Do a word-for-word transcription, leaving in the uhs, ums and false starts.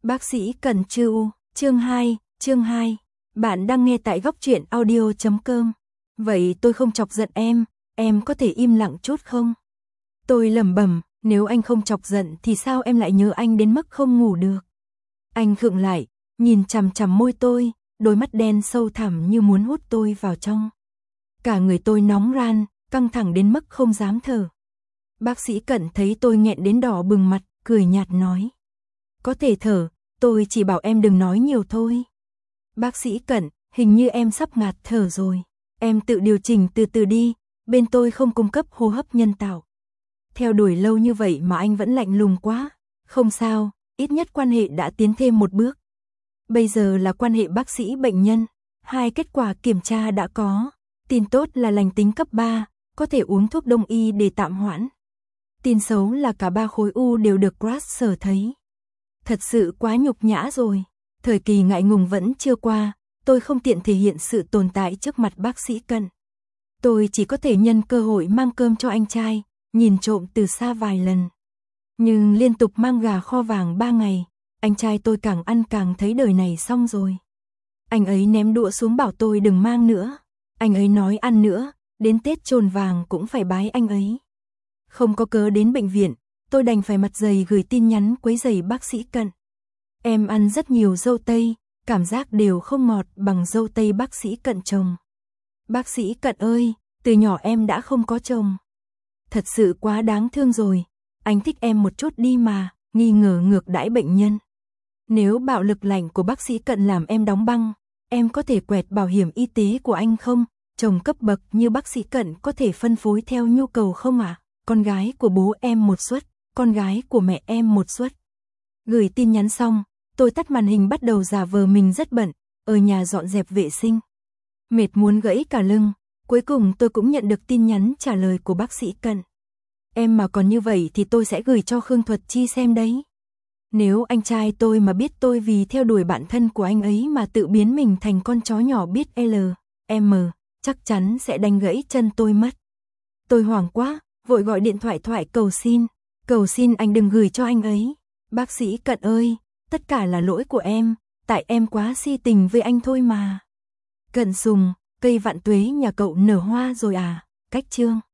Bác sĩ Cận Trư, chương hai, chương hai. Bạn đang nghe tại góc truyện audio chấm com. Vậy tôi không chọc giận em, em có thể im lặng chút không? Tôi lẩm bẩm, nếu anh không chọc giận thì sao em lại nhớ anh đến mức không ngủ được? Anh khựng lại, nhìn chằm chằm môi tôi, đôi mắt đen sâu thẳm như muốn hút tôi vào trong. Cả người tôi nóng ran, căng thẳng đến mức không dám thở. Bác sĩ Cận thấy tôi nghẹn đến đỏ bừng mặt, cười nhạt nói. Có thể thở, tôi chỉ bảo em đừng nói nhiều thôi. Bác sĩ Cận, hình như em sắp ngạt thở rồi. Em tự điều chỉnh từ từ đi, bên tôi không cung cấp hô hấp nhân tạo. Theo đuổi lâu như vậy mà anh vẫn lạnh lùng quá. Không sao, ít nhất quan hệ đã tiến thêm một bước. Bây giờ là quan hệ bác sĩ bệnh nhân. Hai kết quả kiểm tra đã có. Tin tốt là lành tính cấp ba, có thể uống thuốc đông y để tạm hoãn. Tin xấu là cả ba khối u đều được Crash sở thấy. Thật sự quá nhục nhã rồi. Thời kỳ ngại ngùng vẫn chưa qua, tôi không tiện thể hiện sự tồn tại trước mặt bác sĩ Cận. Tôi chỉ có thể nhân cơ hội mang cơm cho anh trai, nhìn trộm từ xa vài lần. Nhưng liên tục mang gà kho vàng ba ngày, anh trai tôi càng ăn càng thấy đời này xong rồi. Anh ấy ném đũa xuống bảo tôi đừng mang nữa. Anh ấy nói ăn nữa, đến Tết chồn vàng cũng phải bái anh ấy. Không có cớ đến bệnh viện, tôi đành phải mặt dày gửi tin nhắn quấy rầy bác sĩ Cận. Em ăn rất nhiều dâu tây, cảm giác đều không ngọt bằng dâu tây bác sĩ Cận trồng. Bác sĩ Cận ơi, từ nhỏ em đã không có chồng. Thật sự quá đáng thương rồi, anh thích em một chút đi mà, nghi ngờ ngược đãi bệnh nhân. Nếu bạo lực lạnh của bác sĩ Cận làm em đóng băng, em có thể quẹt bảo hiểm y tế của anh không? Chồng cấp bậc như bác sĩ Cận có thể phân phối theo nhu cầu không ạ? À? Con gái của bố em một suất, con gái của mẹ em một suất. Gửi tin nhắn xong, tôi tắt màn hình bắt đầu giả vờ mình rất bận, ở nhà dọn dẹp vệ sinh. Mệt muốn gãy cả lưng, cuối cùng tôi cũng nhận được tin nhắn trả lời của bác sĩ Cận. Em mà còn như vậy thì tôi sẽ gửi cho Khương Thuật Chi xem đấy. Nếu anh trai tôi mà biết tôi vì theo đuổi bạn thân của anh ấy mà tự biến mình thành con chó nhỏ biết L, M, chắc chắn sẽ đánh gãy chân tôi mất. Tôi hoảng quá, vội gọi điện thoại thoại cầu xin, cầu xin anh đừng gửi cho anh ấy. Bác sĩ Cận ơi, tất cả là lỗi của em, tại em quá si tình với anh thôi mà. Cận Sùng, cây vạn tuế nhà cậu nở hoa rồi à? Cách chương.